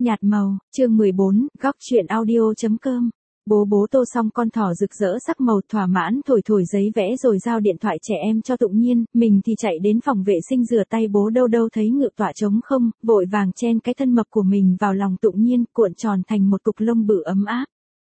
Nhạt màu, chương 14, góc truyện audio.com. Bố tô xong con thỏ rực rỡ sắc màu thỏa mãn thổi thổi giấy vẽ rồi giao điện thoại trẻ em cho Tụng Nhiên, mình thì chạy đến phòng vệ sinh rửa tay. Bố đâu thấy ngự tọa trống không, vội vàng chen cái thân mập của mình vào lòng Tụng Nhiên, cuộn tròn thành một cục lông bự ấm áp.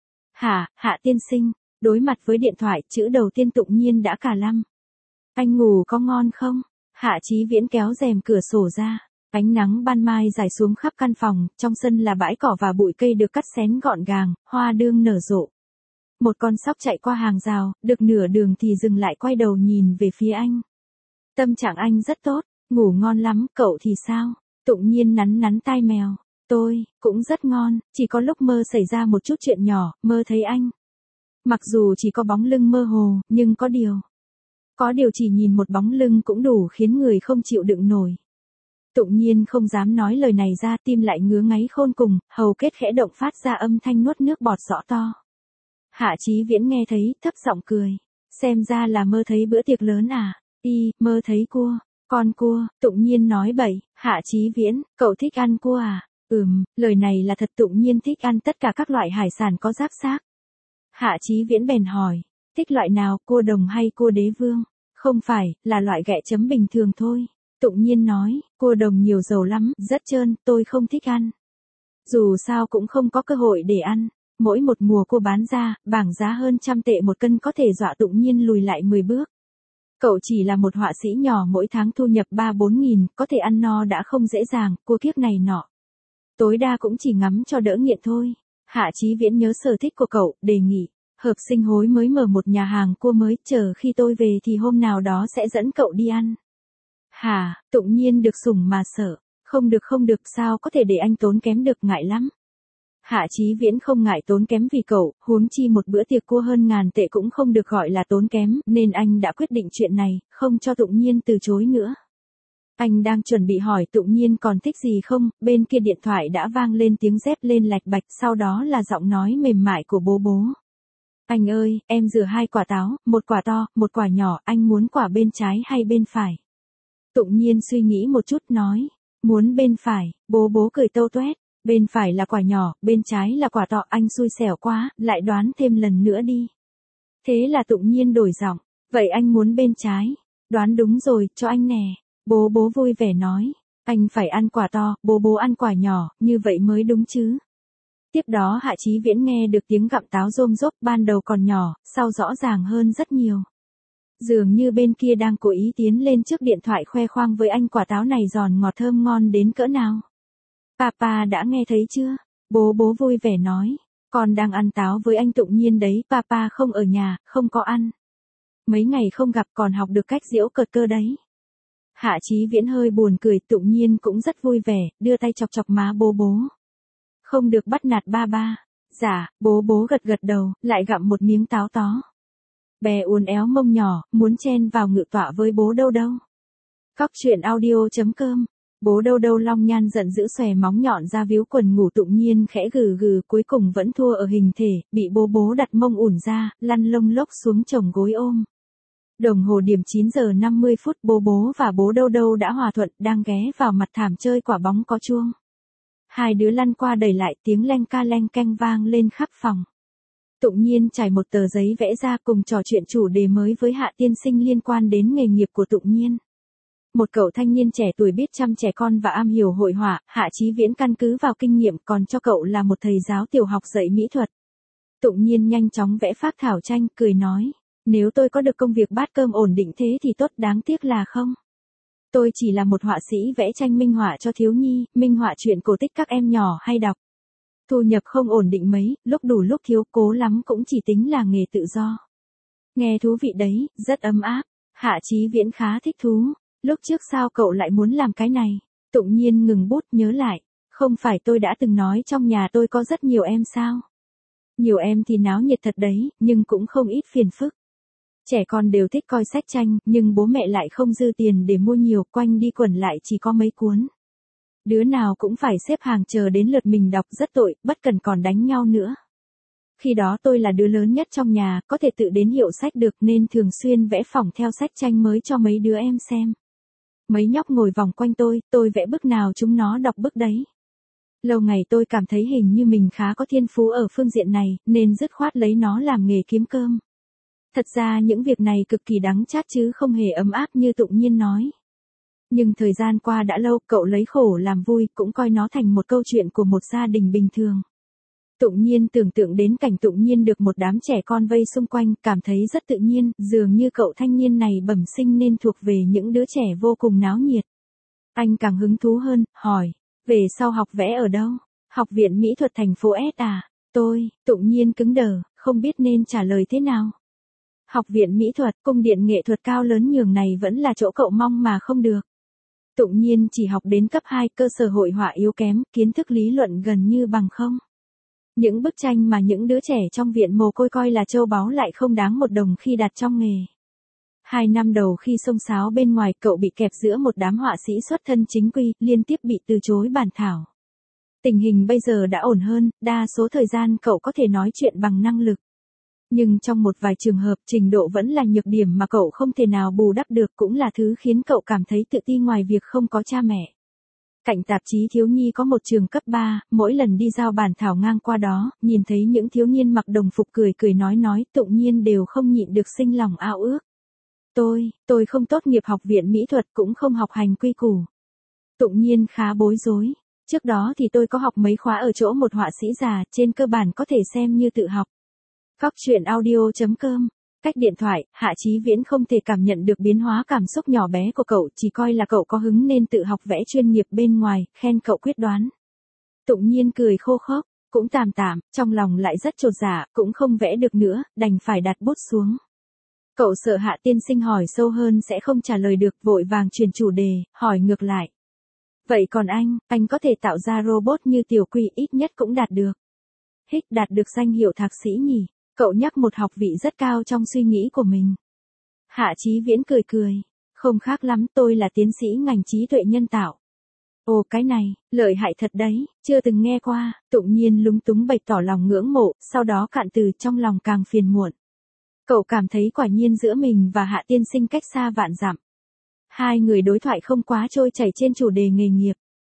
Hạ tiên sinh, đối mặt với điện thoại, chữ đầu tiên Tụng Nhiên đã cả lăm. Anh ngủ có ngon không? Hạ Chí Viễn kéo rèm cửa sổ ra. Ánh nắng ban mai rải xuống khắp căn phòng, trong sân là bãi cỏ và bụi cây được cắt xén gọn gàng, hoa đương nở rộ. Một con sóc chạy qua hàng rào, được nửa đường thì dừng lại quay đầu nhìn về phía anh. Tâm trạng anh rất tốt, ngủ ngon lắm, cậu thì sao? Tụng Nhiên nắn tai mèo. Tôi, cũng rất ngon, chỉ có lúc mơ xảy ra một chút chuyện nhỏ, mơ thấy anh. Mặc dù chỉ có bóng lưng mơ hồ, nhưng có điều chỉ nhìn một bóng lưng cũng đủ khiến người không chịu đựng nổi. Tụng Nhiên không dám nói lời này ra, tim lại ngứa ngáy khôn cùng, hầu kết khẽ động phát ra âm thanh nuốt nước bọt rõ to. Hạ Chí Viễn nghe thấy, thấp giọng cười. Xem ra là mơ thấy bữa tiệc lớn à? Mơ thấy cua, con cua. Tụng Nhiên nói bậy. Hạ Chí Viễn, cậu thích ăn cua à? Lời này là thật. Tụng Nhiên thích ăn tất cả các loại hải sản có giáp xác. Hạ Chí Viễn bèn hỏi, thích loại nào, cua đồng hay cua đế vương? Không phải, là loại ghẹ chấm bình thường thôi. Tụng Nhiên nói, cua đồng nhiều dầu lắm, rất trơn, tôi không thích ăn. Dù sao cũng không có cơ hội để ăn. Mỗi một mùa cua bán ra, bảng giá hơn 100 tệ một cân có thể dọa Tụng Nhiên lùi lại 10 bước. Cậu chỉ là một họa sĩ nhỏ mỗi tháng thu nhập 3-4 nghìn, có thể ăn no đã không dễ dàng, cua kiếp này nọ. Tối đa cũng chỉ ngắm cho đỡ nghiện thôi. Hạ Chí Viễn nhớ sở thích của cậu, đề nghị. Hợp Sinh Hối mới mở một nhà hàng cua mới, chờ khi tôi về thì hôm nào đó sẽ dẫn cậu đi ăn. Tụng Nhiên được sủng mà sợ. Không được, sao có thể để anh tốn kém được, ngại lắm. Hạ Chí Viễn không ngại tốn kém vì cậu, huống chi một bữa tiệc cua hơn 1000 tệ cũng không được gọi là tốn kém, nên anh đã quyết định chuyện này, không cho Tụng Nhiên từ chối nữa. Anh đang chuẩn bị hỏi Tụng Nhiên còn thích gì không, bên kia điện thoại đã vang lên tiếng dép lên lạch bạch, sau đó là giọng nói mềm mại của bố. Anh ơi, em rửa 2 quả táo, một quả to, một quả nhỏ, anh muốn quả bên trái hay bên phải? Tụng Nhiên suy nghĩ một chút nói, muốn bên phải. Bố cười tâu tuét, bên phải là quả nhỏ, bên trái là quả to, anh xui xẻo quá, lại đoán thêm lần nữa đi. Thế là Tụng Nhiên đổi giọng, vậy anh muốn bên trái. Đoán đúng rồi, cho anh nè. Bố vui vẻ nói, anh phải ăn quả to, bố ăn quả nhỏ, như vậy mới đúng chứ. Tiếp đó Hạ Chí Viễn nghe được tiếng gặm táo rôm rốp, ban đầu còn nhỏ, sau rõ ràng hơn rất nhiều. Dường như bên kia đang cố ý tiến lên trước điện thoại khoe khoang với anh quả táo này giòn ngọt thơm ngon đến cỡ nào. Papa đã nghe thấy chưa? Bố vui vẻ nói, con đang ăn táo với anh Tụng Nhiên đấy, papa không ở nhà, không có ăn. Mấy ngày không gặp còn học được cách giễu cợt cơ đấy. Hạ Chí Viễn hơi buồn cười, Tụng Nhiên cũng rất vui vẻ, đưa tay chọc má bố. Không được bắt nạt ba. Dạ, bố gật đầu, lại gặm một miếng táo tó. Bé uốn éo mông nhỏ, muốn chen vào ngự tọa với bố đâu. Góc truyện audio.com. Bố đâu long nhan giận dữ xòe móng nhọn ra víu quần ngủ. Tụng Nhiên khẽ gừ, cuối cùng vẫn thua ở hình thể, bị bố đặt mông ủn ra, lăn lông lốc xuống chồng gối ôm. Đồng hồ điểm 9 giờ 50 phút, bố và bố đâu đã hòa thuận, đang ghé vào mặt thảm chơi quả bóng có chuông. Hai đứa lăn qua đẩy lại, tiếng leng keng vang lên khắp phòng. Tụng Nhiên trải một tờ giấy vẽ ra, cùng trò chuyện chủ đề mới với Hạ tiên sinh liên quan đến nghề nghiệp của Tụng Nhiên. Một cậu thanh niên trẻ tuổi biết chăm trẻ con và am hiểu hội họa, Hạ Chí Viễn căn cứ vào kinh nghiệm còn cho cậu là một thầy giáo tiểu học dạy mỹ thuật. Tụng Nhiên nhanh chóng vẽ phác thảo tranh, cười nói, nếu tôi có được công việc bát cơm ổn định thế thì tốt, đáng tiếc là không. Tôi chỉ là một họa sĩ vẽ tranh minh họa cho thiếu nhi, minh họa truyện cổ tích các em nhỏ hay đọc. Thu nhập không ổn định mấy, lúc đủ lúc thiếu, cố lắm cũng chỉ tính là nghề tự do. Nghe thú vị đấy, rất ấm áp. Hạ Chí Viễn khá thích thú. Lúc trước sao cậu lại muốn làm cái này? Tụng Nhiên ngừng bút nhớ lại. Không phải tôi đã từng nói trong nhà tôi có rất nhiều em sao? Nhiều em thì náo nhiệt thật đấy, nhưng cũng không ít phiền phức. Trẻ con đều thích coi sách tranh, nhưng bố mẹ lại không dư tiền để mua nhiều, quanh đi quẩn lại chỉ có mấy cuốn. Đứa nào cũng phải xếp hàng chờ đến lượt mình đọc, rất tội, bất cần còn đánh nhau nữa. Khi đó tôi là đứa lớn nhất trong nhà, có thể tự đến hiệu sách được nên thường xuyên vẽ phỏng theo sách tranh mới cho mấy đứa em xem. Mấy nhóc ngồi vòng quanh tôi vẽ bức nào chúng nó đọc bức đấy. Lâu ngày tôi cảm thấy hình như mình khá có thiên phú ở phương diện này, nên dứt khoát lấy nó làm nghề kiếm cơm. Thật ra những việc này cực kỳ đắng chát chứ không hề ấm áp như Tụng Nhiên nói. Nhưng thời gian qua đã lâu, cậu lấy khổ làm vui, cũng coi nó thành một câu chuyện của một gia đình bình thường. Tụng Nhiên tưởng tượng đến cảnh Tụng Nhiên được một đám trẻ con vây xung quanh, cảm thấy rất tự nhiên, dường như cậu thanh niên này bẩm sinh nên thuộc về những đứa trẻ vô cùng náo nhiệt. Anh càng hứng thú hơn, hỏi, về sau học vẽ ở đâu? Học viện mỹ thuật thành phố S à? Tụng Nhiên cứng đờ, không biết nên trả lời thế nào. Học viện mỹ thuật, cung điện nghệ thuật cao lớn nhường này vẫn là chỗ cậu mong mà không được. Tụng Nhiên chỉ học đến cấp 2, cơ sở hội họa yếu kém, kiến thức lý luận gần như bằng không. Những bức tranh mà những đứa trẻ trong viện mồ côi coi là châu báu lại không đáng một đồng khi đặt trong nghề. 2 năm đầu khi xông xáo bên ngoài, cậu bị kẹp giữa một đám họa sĩ xuất thân chính quy, liên tiếp bị từ chối bản thảo. Tình hình bây giờ đã ổn hơn, đa số thời gian cậu có thể nói chuyện bằng năng lực. Nhưng trong một vài trường hợp, trình độ vẫn là nhược điểm mà cậu không thể nào bù đắp được, cũng là thứ khiến cậu cảm thấy tự ti ngoài việc không có cha mẹ. Cạnh tạp chí thiếu nhi có một trường cấp 3, mỗi lần đi giao bản thảo ngang qua đó, nhìn thấy những thiếu niên mặc đồng phục cười cười nói, Tụng Nhiên đều không nhịn được sinh lòng ao ước. Tôi không tốt nghiệp học viện mỹ thuật, cũng không học hành quy củ. Tụng Nhiên khá bối rối. Trước đó thì tôi có học mấy khóa ở chỗ một họa sĩ già, trên cơ bản có thể xem như tự học. Góc truyện audio.com. Cách điện thoại, Hạ Chí Viễn không thể cảm nhận được biến hóa cảm xúc nhỏ bé của cậu, chỉ coi là cậu có hứng nên tự học vẽ chuyên nghiệp bên ngoài, khen cậu quyết đoán. Tụng Nhiên cười khô khốc, cũng tạm, trong lòng lại rất chột dạ, cũng không vẽ được nữa, đành phải đặt bút xuống. Cậu sợ Hạ tiên sinh hỏi sâu hơn sẽ không trả lời được, vội vàng chuyển chủ đề, hỏi ngược lại. Vậy còn anh có thể tạo ra robot như Tiểu Quỳ, ít nhất cũng đạt được. Đạt được danh hiệu thạc sĩ nhỉ? Cậu nhắc một học vị rất cao trong suy nghĩ của mình. Hạ Chí Viễn cười. Không khác lắm, tôi là tiến sĩ ngành trí tuệ nhân tạo. Ồ, cái này, lợi hại thật đấy, chưa từng nghe qua. Tụng Nhiên lúng túng bày tỏ lòng ngưỡng mộ, sau đó cạn từ, trong lòng càng phiền muộn. Cậu cảm thấy quả nhiên giữa mình và Hạ tiên sinh cách xa vạn dặm. Hai người đối thoại không quá trôi chảy trên chủ đề nghề nghiệp.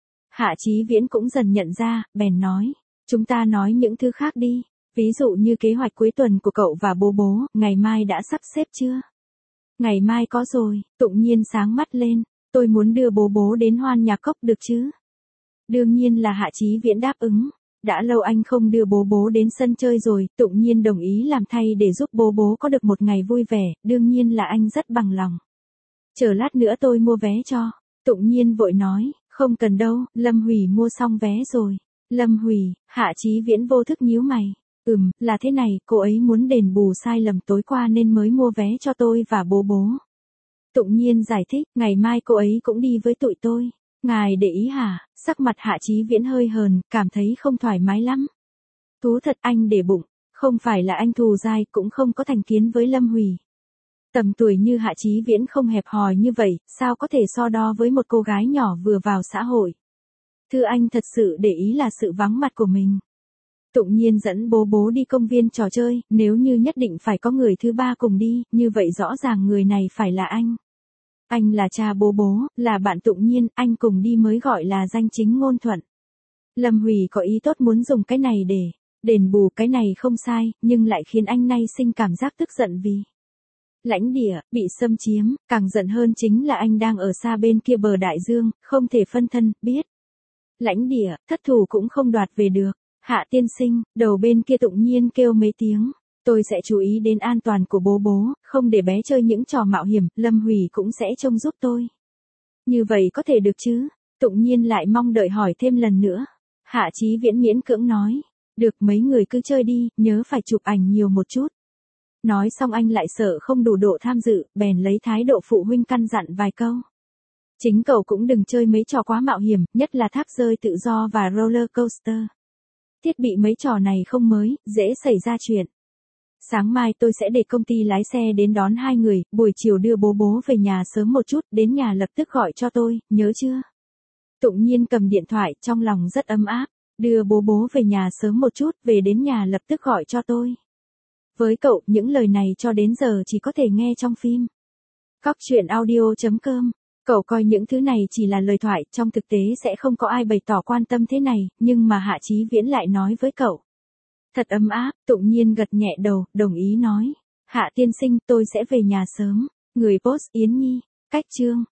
Hạ Chí Viễn cũng dần nhận ra, bèn nói, chúng ta nói những thứ khác đi. Ví dụ như kế hoạch cuối tuần của cậu và bố, ngày mai đã sắp xếp chưa? Ngày mai có rồi. Tụng Nhiên sáng mắt lên, tôi muốn đưa bố đến Hoan Nhạc Cốc được chứ? Đương nhiên là Hạ Chí Viễn đáp ứng. Đã lâu anh không đưa bố đến sân chơi rồi, Tụng Nhiên đồng ý làm thay để giúp bố có được một ngày vui vẻ, đương nhiên là anh rất bằng lòng. Chờ lát nữa tôi mua vé cho. Tụng Nhiên vội nói, không cần đâu, Lâm Hủy mua xong vé rồi. Lâm Hủy? Hạ Chí Viễn vô thức nhíu mày. Là thế này, cô ấy muốn đền bù sai lầm tối qua nên mới mua vé cho tôi và bố. Tụng Nhiên giải thích, ngày mai cô ấy cũng đi với tụi tôi. Ngài để ý hả? Sắc mặt Hạ Chí Viễn hơi hờn, cảm thấy không thoải mái lắm. Thú thật, anh để bụng, không phải là anh thù dai, cũng không có thành kiến với Lâm Hủy. Tầm tuổi như Hạ Chí Viễn không hẹp hòi như vậy, sao có thể so đo với một cô gái nhỏ vừa vào xã hội. Thứ anh thật sự để ý là sự vắng mặt của mình. Tụng Nhiên dẫn bố đi công viên trò chơi, nếu như nhất định phải có người thứ ba cùng đi, như vậy rõ ràng người này phải là anh. Anh là cha bố, là bạn Tụng Nhiên, anh cùng đi mới gọi là danh chính ngôn thuận. Lâm Hủy có ý tốt muốn dùng cái này để đền bù, cái này không sai, nhưng lại khiến anh nay sinh cảm giác tức giận vì lãnh địa bị xâm chiếm, càng giận hơn chính là anh đang ở xa bên kia bờ đại dương, không thể phân thân, biết. Lãnh địa, thất thủ cũng không đoạt về được. Hạ tiên sinh, đầu bên kia Tụng Nhiên kêu mấy tiếng. Tôi sẽ chú ý đến an toàn của bố, không để bé chơi những trò mạo hiểm, Lâm Hủy cũng sẽ trông giúp tôi. Như vậy có thể được chứ? Tụng Nhiên lại mong đợi hỏi thêm lần nữa. Hạ Chí Viễn miễn cưỡng nói. Được, mấy người cứ chơi đi, nhớ phải chụp ảnh nhiều một chút. Nói xong anh lại sợ không đủ độ tham dự, bèn lấy thái độ phụ huynh căn dặn vài câu. Chính cậu cũng đừng chơi mấy trò quá mạo hiểm, nhất là tháp rơi tự do và roller coaster. Thiết bị mấy trò này không mới, dễ xảy ra chuyện. Sáng mai tôi sẽ để công ty lái xe đến đón hai người, buổi chiều đưa bố về nhà sớm một chút, đến nhà lập tức gọi cho tôi, nhớ chưa? Tụng Nhiên cầm điện thoại, trong lòng rất ấm áp, đưa bố về nhà sớm một chút, về đến nhà lập tức gọi cho tôi. Với cậu, những lời này cho đến giờ chỉ có thể nghe trong phim. Góc truyện audio.com Cậu coi những thứ này chỉ là lời thoại, trong thực tế sẽ không có ai bày tỏ quan tâm thế này, nhưng mà Hạ Chí Viễn lại nói với cậu. Thật ấm áp, Tụng Nhiên gật nhẹ đầu, đồng ý nói. Hạ tiên sinh, tôi sẽ về nhà sớm. Người post Yến Nhi. Cách chương.